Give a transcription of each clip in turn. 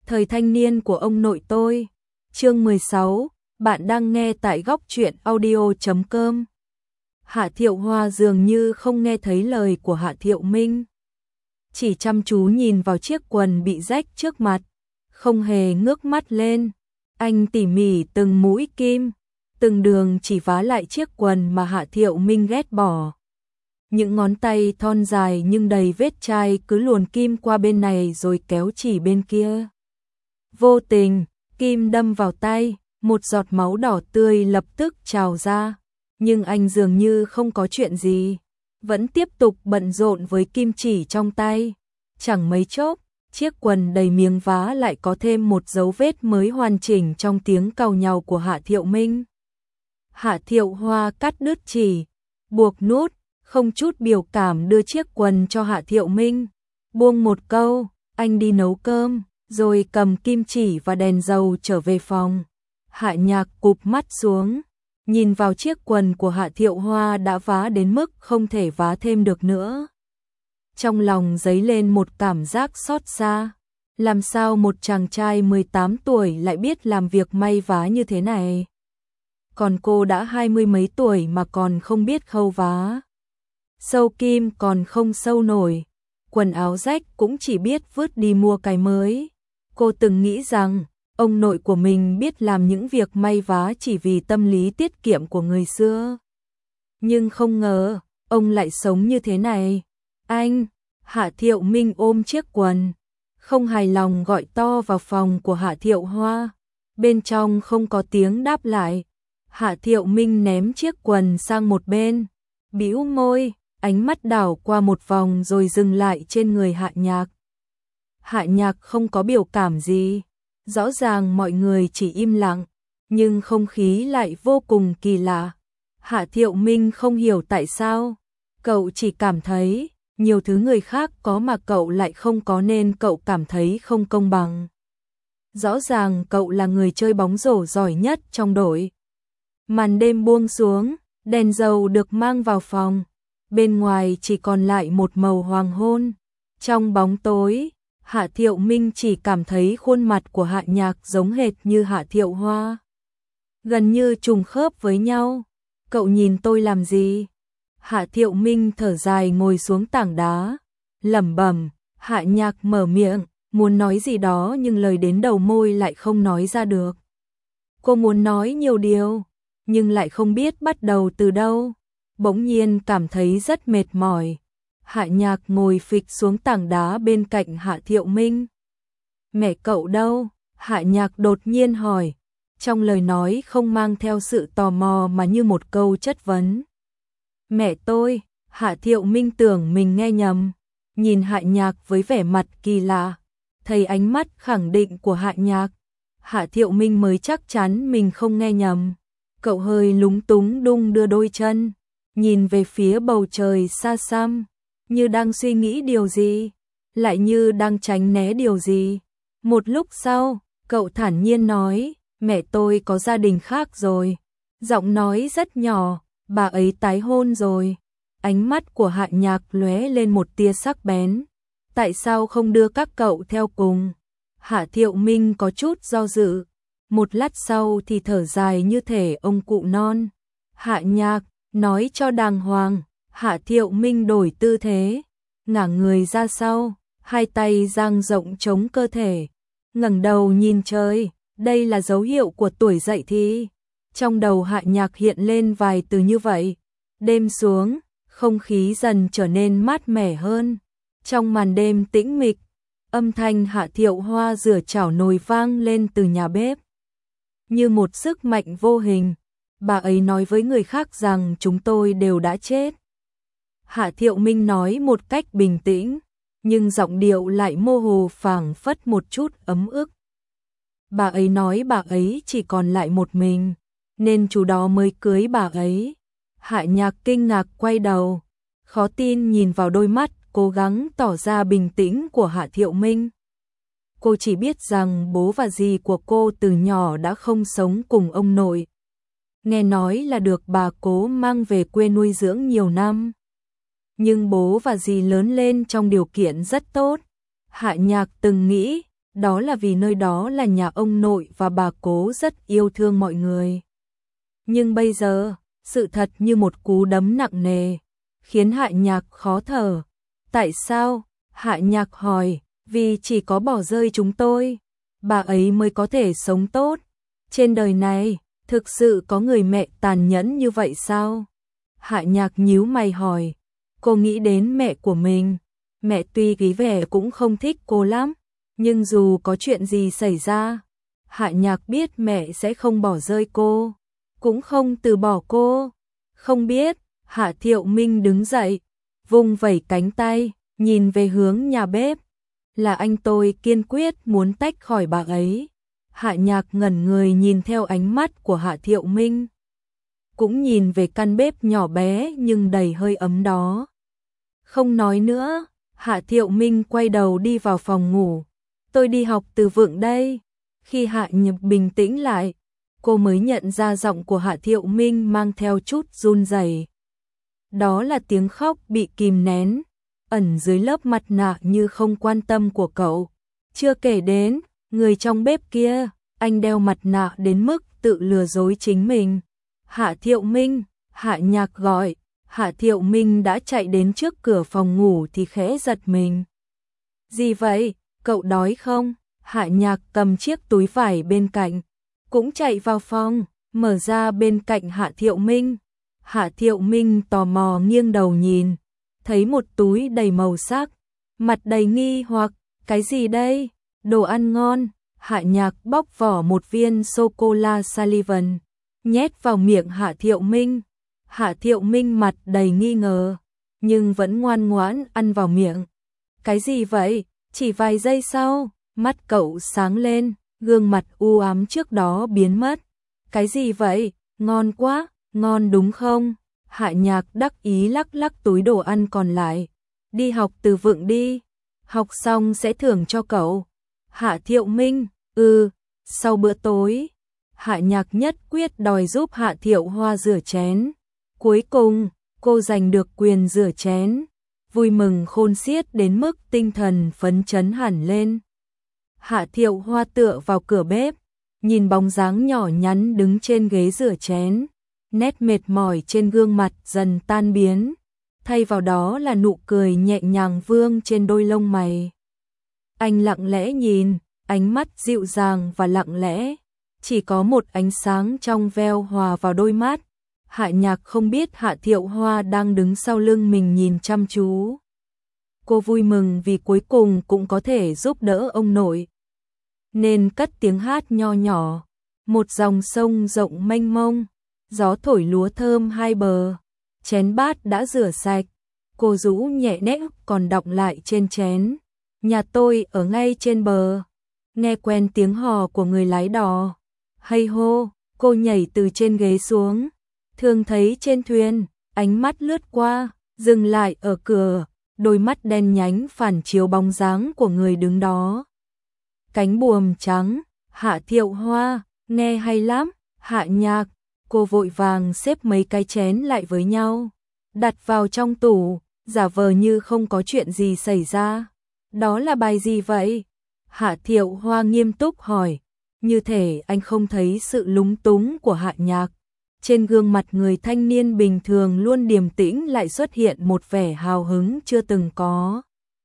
Thời thanh niên của ông nội tôi. Chương 16, bạn đang nghe tại góc truyện audio.com. Hạ Thiệu Hoa dường như không nghe thấy lời của Hạ Thiệu Minh. Chỉ chăm chú nhìn vào chiếc quần bị rách trước mặt, không hề ngước mắt lên. Anh tỉ mỉ từng mũi kim, từng đường chỉ vá lại chiếc quần mà Hạ Thiệu Minh ghét bỏ. Những ngón tay thon dài nhưng đầy vết chai cứ luồn kim qua bên này rồi kéo chỉ bên kia. Vô tình, kim đâm vào tay, một giọt máu đỏ tươi lập tức trào ra. Nhưng anh dường như không có chuyện gì, vẫn tiếp tục bận rộn với kim chỉ trong tay. Chẳng mấy chốc, chiếc quần đầy miếng vá lại có thêm một dấu vết mới hoàn chỉnh trong tiếng càu nhàu của Hạ Thiệu Minh. Hạ Thiệu Hoa cắt đứt chỉ, buộc nút, không chút biểu cảm đưa chiếc quần cho Hạ Thiệu Minh. Buông một câu, anh đi nấu cơm, rồi cầm kim chỉ và đèn dầu trở về phòng. Hạ Nhạc cụp mắt xuống, nhìn vào chiếc quần của Hạ Thiệu Hoa đã vá đến mức không thể vá thêm được nữa. Trong lòng dấy lên một cảm giác xót xa. Làm sao một chàng trai 18 tuổi lại biết làm việc may vá như thế này? Còn cô đã 20 mấy tuổi mà còn không biết khâu vá. Sâu kim còn không sâu nổi, quần áo rách cũng chỉ biết vứt đi mua cái mới. Cô từng nghĩ rằng ông nội của mình biết làm những việc may vá chỉ vì tâm lý tiết kiệm của người xưa. Nhưng không ngờ, ông lại sống như thế này. Anh, Hạ Thiệu Minh ôm chiếc quần, không hài lòng gọi to vào phòng của Hạ Thiệu Hoa. Bên trong không có tiếng đáp lại. Hạ Thiệu Minh ném chiếc quần sang một bên, bĩu môi, ánh mắt đảo qua một vòng rồi dừng lại trên người Hạ Nhạc. Hạ Nhạc không có biểu cảm gì. Rõ ràng mọi người chỉ im lặng, nhưng không khí lại vô cùng kỳ lạ. Hạ Thiệu Minh không hiểu tại sao. Cậu chỉ cảm thấy nhiều thứ người khác có mà cậu lại không có nên cậu cảm thấy không công bằng. Rõ ràng cậu là người chơi bóng rổ giỏi nhất trong đội. Màn đêm buông xuống, đèn dầu được mang vào phòng. Bên ngoài chỉ còn lại một màu hoàng hôn. Trong bóng tối, Hạ Thiệu Minh chỉ cảm thấy khuôn mặt của Hạ Nhạc giống hệt như Hạ Thiệu Hoa. Gần như trùng khớp với nhau. Cậu nhìn tôi làm gì? Hạ Thiệu Minh thở dài ngồi xuống tảng đá, lẩm bẩm. Hạ Nhạc mở miệng, muốn nói gì đó nhưng lời đến đầu môi lại không nói ra được. Cô muốn nói nhiều điều, nhưng lại không biết bắt đầu từ đâu. Bỗng nhiên cảm thấy rất mệt mỏi. Hạ Nhạc ngồi phịch xuống tảng đá bên cạnh Hạ Thiệu Minh. Mẹ cậu đâu? Hạ Nhạc đột nhiên hỏi. Trong lời nói không mang theo sự tò mò mà như một câu chất vấn. Mẹ tôi. Hạ Thiệu Minh tưởng mình nghe nhầm. Nhìn Hạ Nhạc với vẻ mặt kỳ lạ. Thấy ánh mắt khẳng định của Hạ Nhạc, Hạ Thiệu Minh mới chắc chắn mình không nghe nhầm. Cậu hơi lúng túng đung đưa đôi chân, nhìn về phía bầu trời xa xăm, như đang suy nghĩ điều gì, lại như đang tránh né điều gì. Một lúc sau, cậu thản nhiên nói, mẹ tôi có gia đình khác rồi. Giọng nói rất nhỏ, bà ấy tái hôn rồi. Ánh mắt của Hạ Nhạc lóe lên một tia sắc bén. Tại sao không đưa các cậu theo cùng? Hạ Thiệu Minh có chút do dự. Một lát sau thì thở dài như thể ông cụ non. Hạ Nhạc, nói cho đàng hoàng. Hạ Thiệu Minh đổi tư thế, ngả người ra sau, hai tay dang rộng chống cơ thể, ngẩng đầu nhìn trời. Đây là dấu hiệu của tuổi dậy thì. Trong đầu Hạ Nhạc hiện lên vài từ như vậy. Đêm xuống, không khí dần trở nên mát mẻ hơn. Trong màn đêm tĩnh mịch, âm thanh Hạ Thiệu Hoa rửa chảo nồi vang lên từ nhà bếp. Như một sức mạnh vô hình, bà ấy nói với người khác rằng chúng tôi đều đã chết. Hạ Thiệu Minh nói một cách bình tĩnh, nhưng giọng điệu lại mơ hồ phảng phất một chút ấm ức. Bà ấy nói bà ấy chỉ còn lại một mình, nên chú đó mới cưới bà ấy. Hạ Nhạc kinh ngạc quay đầu, khó tin nhìn vào đôi mắt cố gắng tỏ ra bình tĩnh của Hạ Thiệu Minh. Cô chỉ biết rằng bố và dì của cô từ nhỏ đã không sống cùng ông nội. Nghe nói là được bà cố mang về quê nuôi dưỡng nhiều năm. Nhưng bố và dì lớn lên trong điều kiện rất tốt. Hạ Nhạc từng nghĩ đó là vì nơi đó là nhà ông nội và bà cố rất yêu thương mọi người. Nhưng bây giờ, sự thật như một cú đấm nặng nề, khiến Hạ Nhạc khó thở. Tại sao? Hạ Nhạc hỏi, vì chỉ có bỏ rơi chúng tôi, bà ấy mới có thể sống tốt. Trên đời này, thực sự có người mẹ tàn nhẫn như vậy sao? Hạ Nhạc nhíu mày hỏi, cô nghĩ đến mẹ của mình. Mẹ tuy ghí vẻ cũng không thích cô lắm, nhưng dù có chuyện gì xảy ra, Hạ Nhạc biết mẹ sẽ không bỏ rơi cô, cũng không từ bỏ cô. Không biết, Hạ Thiệu Minh đứng dậy, vung vẩy cánh tay, nhìn về hướng nhà bếp. Là anh tôi kiên quyết muốn tách khỏi bà ấy. Hạ Nhạc ngẩn người nhìn theo ánh mắt của Hạ Thiệu Minh, cũng nhìn về căn bếp nhỏ bé nhưng đầy hơi ấm đó. Không nói nữa, Hạ Thiệu Minh quay đầu đi vào phòng ngủ. Tôi đi học từ vựng đây. Khi Hạ Nhạc bình tĩnh lại, cô mới nhận ra giọng của Hạ Thiệu Minh mang theo chút run rẩy. Đó là tiếng khóc bị kìm nén, ẩn dưới lớp mặt nạ như không quan tâm của cậu. Chưa kể đến, người trong bếp kia, anh đeo mặt nạ đến mức tự lừa dối chính mình. Hạ Thiệu Minh, Hạ Nhạc gọi. Hạ Thiệu Minh đã chạy đến trước cửa phòng ngủ thì khẽ giật mình. Gì vậy, cậu đói không? Hạ Nhạc cầm chiếc túi vải bên cạnh, cũng chạy vào phòng, mở ra bên cạnh Hạ Thiệu Minh. Hạ Thiệu Minh tò mò nghiêng đầu nhìn, thấy một túi đầy màu sắc, mặt đầy nghi hoặc, cái gì đây? Đồ ăn ngon. Hạ Nhạc bóc vỏ một viên sô-cô-la Sullivan, nhét vào miệng Hạ Thiệu Minh. Hạ Thiệu Minh mặt đầy nghi ngờ, nhưng vẫn ngoan ngoãn ăn vào miệng. Cái gì vậy? Chỉ vài giây sau, mắt cậu sáng lên, gương mặt u ám trước đó biến mất. Cái gì vậy? Ngon quá, ngon đúng không? Hạ Nhạc đắc ý lắc lắc túi đồ ăn còn lại. Đi học từ vựng đi, học xong sẽ thưởng cho cậu. Hạ Thiệu Minh, sau bữa tối. Hạ Nhạc nhất quyết đòi giúp Hạ Thiệu Hoa rửa chén. Cuối cùng, cô giành được quyền rửa chén, vui mừng khôn xiết đến mức tinh thần phấn chấn hẳn lên. Hạ Thiệu Hoa tựa vào cửa bếp, nhìn bóng dáng nhỏ nhắn đứng trên ghế rửa chén, nét mệt mỏi trên gương mặt dần tan biến, thay vào đó là nụ cười nhẹ nhàng vương trên đôi lông mày. Anh lặng lẽ nhìn, ánh mắt dịu dàng và lặng lẽ, chỉ có một ánh sáng trong veo hòa vào đôi mắt. Hạ Nhạc không biết Hạ Thiệu Hoa đang đứng sau lưng mình nhìn chăm chú. Cô vui mừng vì cuối cùng cũng có thể giúp đỡ ông nội, nên cất tiếng hát nho nhỏ. Một dòng sông rộng mênh mông, gió thổi lúa thơm hai bờ, chén bát đã rửa sạch. Cô rũ nhẹ nét còn đọng lại trên chén. Nhà tôi ở ngay trên bờ. Nghe quen tiếng hò của người lái đò. Hay hô, cô nhảy từ trên ghế xuống. Thường thấy trên thuyền, ánh mắt lướt qua, dừng lại ở cửa, đôi mắt đen nhánh phản chiếu bóng dáng của người đứng đó. Cánh buồm trắng. Hạ Thiệu Hoa, nghe hay lắm. Hạ Nhạc, cô vội vàng xếp mấy cái chén lại với nhau, đặt vào trong tủ, giả vờ như không có chuyện gì xảy ra. Đó là bài gì vậy? Hạ Thiệu Hoa nghiêm túc hỏi, như thể anh không thấy sự lúng túng của Hạ Nhạc. Trên gương mặt người thanh niên bình thường luôn điềm tĩnh lại xuất hiện một vẻ hào hứng chưa từng có.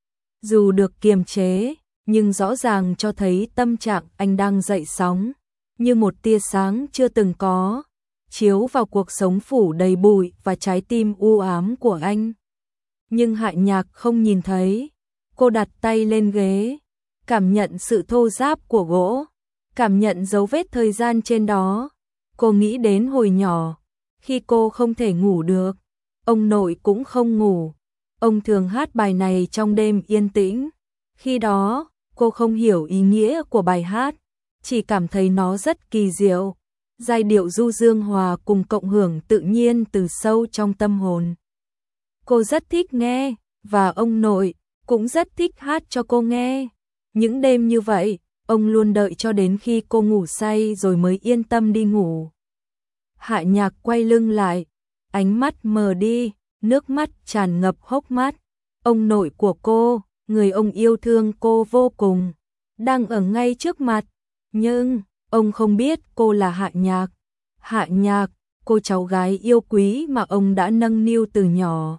Dù được kiềm chế, nhưng rõ ràng cho thấy tâm trạng anh đang dậy sóng, như một tia sáng chưa từng có, chiếu vào cuộc sống phủ đầy bụi và trái tim u ám của anh. Nhưng Hạ Nhạc không nhìn thấy. Cô đặt tay lên ghế, cảm nhận sự thô ráp của gỗ, cảm nhận dấu vết thời gian trên đó. Cô nghĩ đến hồi nhỏ, khi cô không thể ngủ được, ông nội cũng không ngủ. Ông thường hát bài này trong đêm yên tĩnh. Khi đó, cô không hiểu ý nghĩa của bài hát, chỉ cảm thấy nó rất kỳ diệu. Giai điệu du dương hòa cùng cộng hưởng tự nhiên từ sâu trong tâm hồn. Cô rất thích nghe, và ông nội cũng rất thích hát cho cô nghe. Những đêm như vậy, ông luôn đợi cho đến khi cô ngủ say rồi mới yên tâm đi ngủ. Hạ Nhạc quay lưng lại, ánh mắt mờ đi, nước mắt tràn ngập hốc mắt. Ông nội của cô, người ông yêu thương cô vô cùng, đang ở ngay trước mặt. Nhưng, ông không biết cô là Hạ Nhạc. Hạ Nhạc, cô cháu gái yêu quý mà ông đã nâng niu từ nhỏ.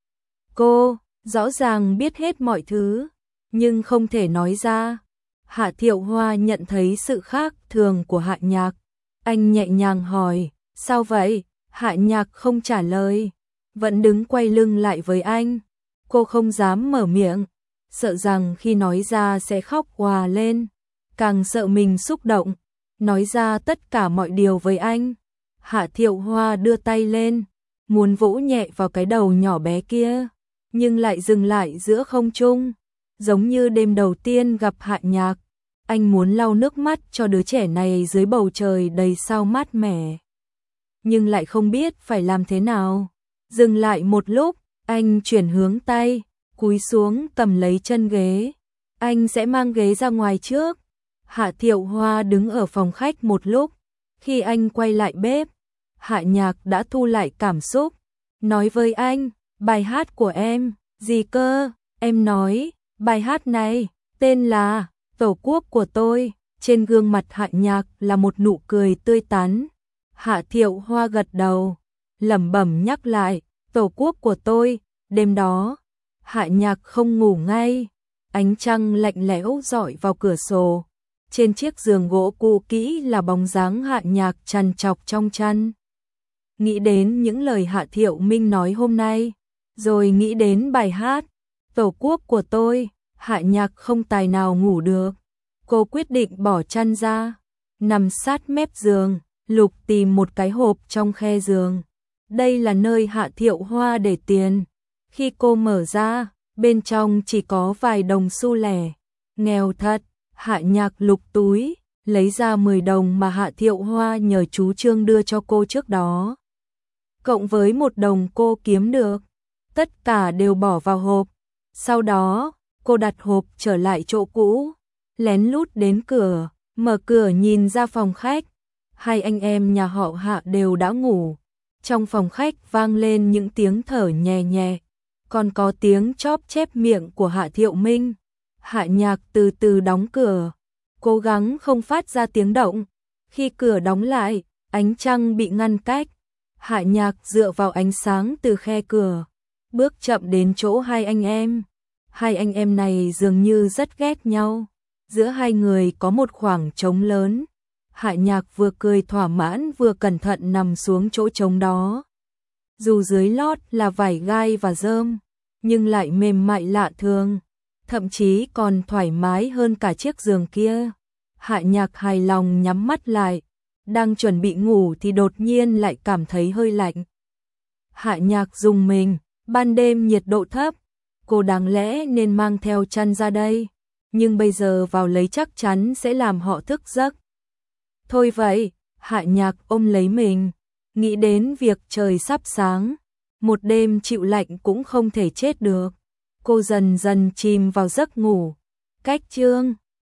Cô, rõ ràng biết hết mọi thứ, nhưng không thể nói ra. Hạ Thiệu Hoa nhận thấy sự khác thường của Hạ Nhạc. Anh nhẹ nhàng hỏi, sao vậy? Hạ Nhạc không trả lời, vẫn đứng quay lưng lại với anh. Cô không dám mở miệng, sợ rằng khi nói ra sẽ khóc òa lên, càng sợ mình xúc động, nói ra tất cả mọi điều với anh. Hạ Thiệu Hoa đưa tay lên, muốn vỗ nhẹ vào cái đầu nhỏ bé kia, nhưng lại dừng lại giữa không trung, giống như đêm đầu tiên gặp Hạ Nhạc. Anh muốn lau nước mắt cho đứa trẻ này dưới bầu trời đầy sao mát mẻ, nhưng lại không biết phải làm thế nào. Dừng lại một lúc, anh chuyển hướng tay, cúi xuống cầm lấy chân ghế. Anh sẽ mang ghế ra ngoài trước. Hạ Thiệu Hoa đứng ở phòng khách một lúc. Khi anh quay lại bếp, Hạ Nhạc đã thu lại cảm xúc, nói với anh, bài hát của em, gì cơ? Em nói, bài hát này, tên là Tổ quốc của tôi. Trên gương mặt Hạ Nhạc là một nụ cười tươi tắn. Hạ Thiệu Hoa gật đầu, lẩm bẩm nhắc lại, Tổ quốc của tôi. Đêm đó, Hạ Nhạc không ngủ ngay, ánh trăng lạnh lẽo rọi vào cửa sổ. Trên chiếc giường gỗ cũ kỹ là bóng dáng Hạ Nhạc trằn trọc trong chăn. Nghĩ đến những lời Hạ Thiệu Minh nói hôm nay, rồi nghĩ đến bài hát Tổ quốc của tôi, Hạ Nhạc không tài nào ngủ được. Cô quyết định bỏ chăn ra, nằm sát mép giường, lục tìm một cái hộp trong khe giường. Đây là nơi Hạ Thiệu Hoa để tiền. Khi cô mở ra, bên trong chỉ có vài đồng xu lẻ. Nghèo thật. Hạ Nhạc lục túi, lấy ra 10 đồng mà Hạ Thiệu Hoa nhờ chú Trương đưa cho cô trước đó, cộng với 1 đồng cô kiếm được, tất cả đều bỏ vào hộp. Sau đó, cô đặt hộp trở lại chỗ cũ, lén lút đến cửa, mở cửa nhìn ra phòng khách. Hai anh em nhà họ Hạ đều đã ngủ. Trong phòng khách vang lên những tiếng thở nhẹ nhẹ, còn có tiếng chóp chép miệng của Hạ Thiệu Minh. Hạ Nhạc từ từ đóng cửa, cố gắng không phát ra tiếng động. Khi cửa đóng lại, ánh trăng bị ngăn cách. Hạ Nhạc dựa vào ánh sáng từ khe cửa, bước chậm đến chỗ hai anh em. Hai anh em này dường như rất ghét nhau. Giữa hai người có một khoảng trống lớn. Hạ Nhạc vừa cười thỏa mãn vừa cẩn thận nằm xuống chỗ trống đó. Dù dưới lót là vải gai và rơm, nhưng lại mềm mại lạ thường, thậm chí còn thoải mái hơn cả chiếc giường kia. Hạ Nhạc hài lòng nhắm mắt lại, đang chuẩn bị ngủ thì đột nhiên lại cảm thấy hơi lạnh. Hạ Nhạc rùng mình, ban đêm nhiệt độ thấp, cô đáng lẽ nên mang theo chăn ra đây, nhưng bây giờ vào lấy chắc chắn sẽ làm họ thức giấc. Thôi vậy, Hạ Nhạc ôm lấy mình, nghĩ đến việc trời sắp sáng, một đêm chịu lạnh cũng không thể chết được. Cô dần dần chìm vào giấc ngủ. Cách chương